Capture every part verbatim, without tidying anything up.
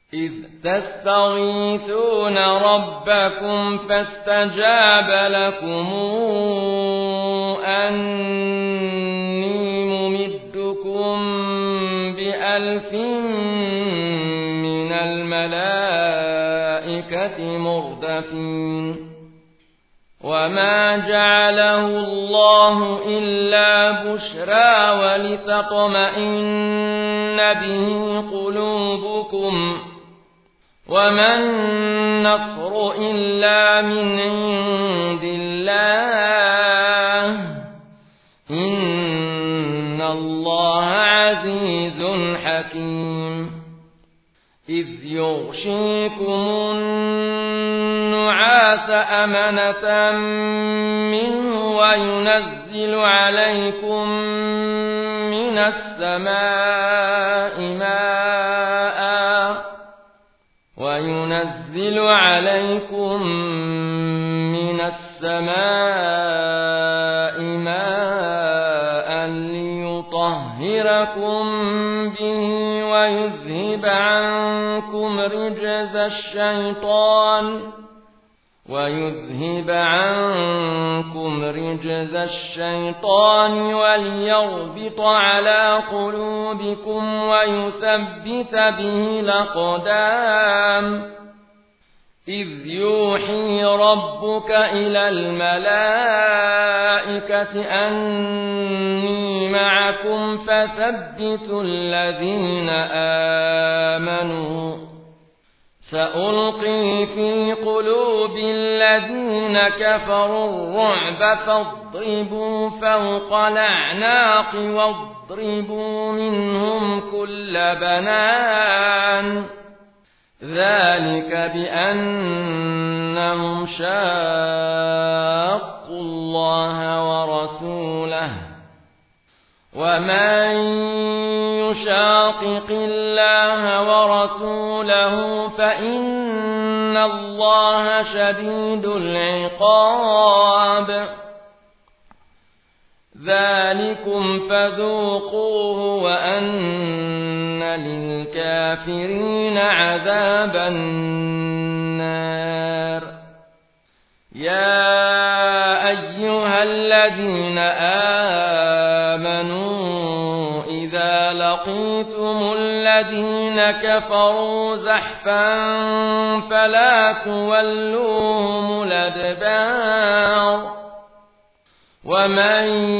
إذ تستغيثون ربكم فاستجاب لكم أني ممدكم بألف من الملائكة مردفين وما جعله الله إلا بشرى ولتطمئن به قلوبكم وما النصر إلا من عند الله إن الله عزيز حكيم إذ يغشيكم النعاس أمنة منه وينزل عليكم من السماء ماء وينزل عليكم من السماء ماء ليطهركم به ويذهب عنكم رجز الشيطان ويذهب عنكم رجز الشيطان وليربط على قلوبكم ويثبت به الأقدام إذ يوحي ربك إلى الملائكة أني معكم فثبتوا الذين آمنوا سألقي في قلوب الذين كفروا الرعب فاضربوا فوق الأعناق واضربوا منهم كل بنان ذلك بأنهم شاقوا الله ورسوله ومن يشاقق الله ورسوله فإن الله شديد العقاب ذلكم فذوقوه وأن للكافرين عذاب النار يا أيها الذين آمنوا إذا لقيتم الذين كفروا زحفا فلا تولوهم الأدبار ومن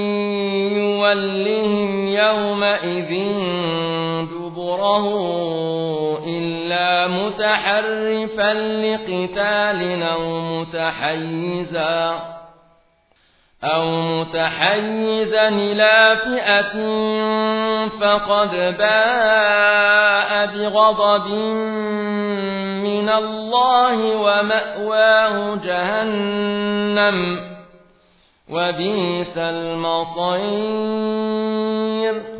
يولهم يومئذ دبره إلا متحرفا لقتال أو متحيزا أو متحيزا إلى فئة فقد باء بغضب من الله ومأواه جهنم وبئس المصير